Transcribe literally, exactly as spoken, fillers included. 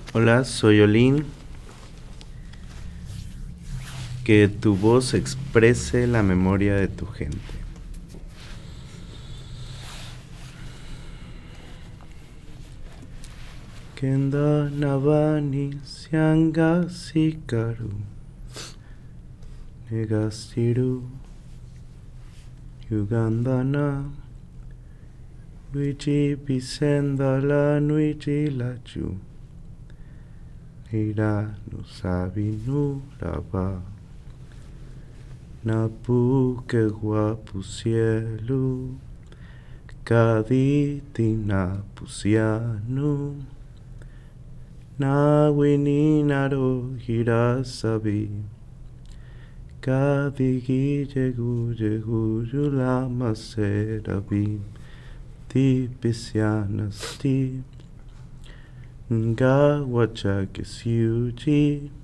Hola, soy Olin. Que tu voz exprese la memoria de tu gente. Kenda Navani Sianga Sikaru Negastiru Ugandana Luigi Pisendala Nuigi Lachu Nira Nusabi Nuraba Napu que guapusielu Kaditi pusianu Na wininaro hirasabi Kadigi jegu jegu julama serabi Ti pisianasti Nga wacha kesiuji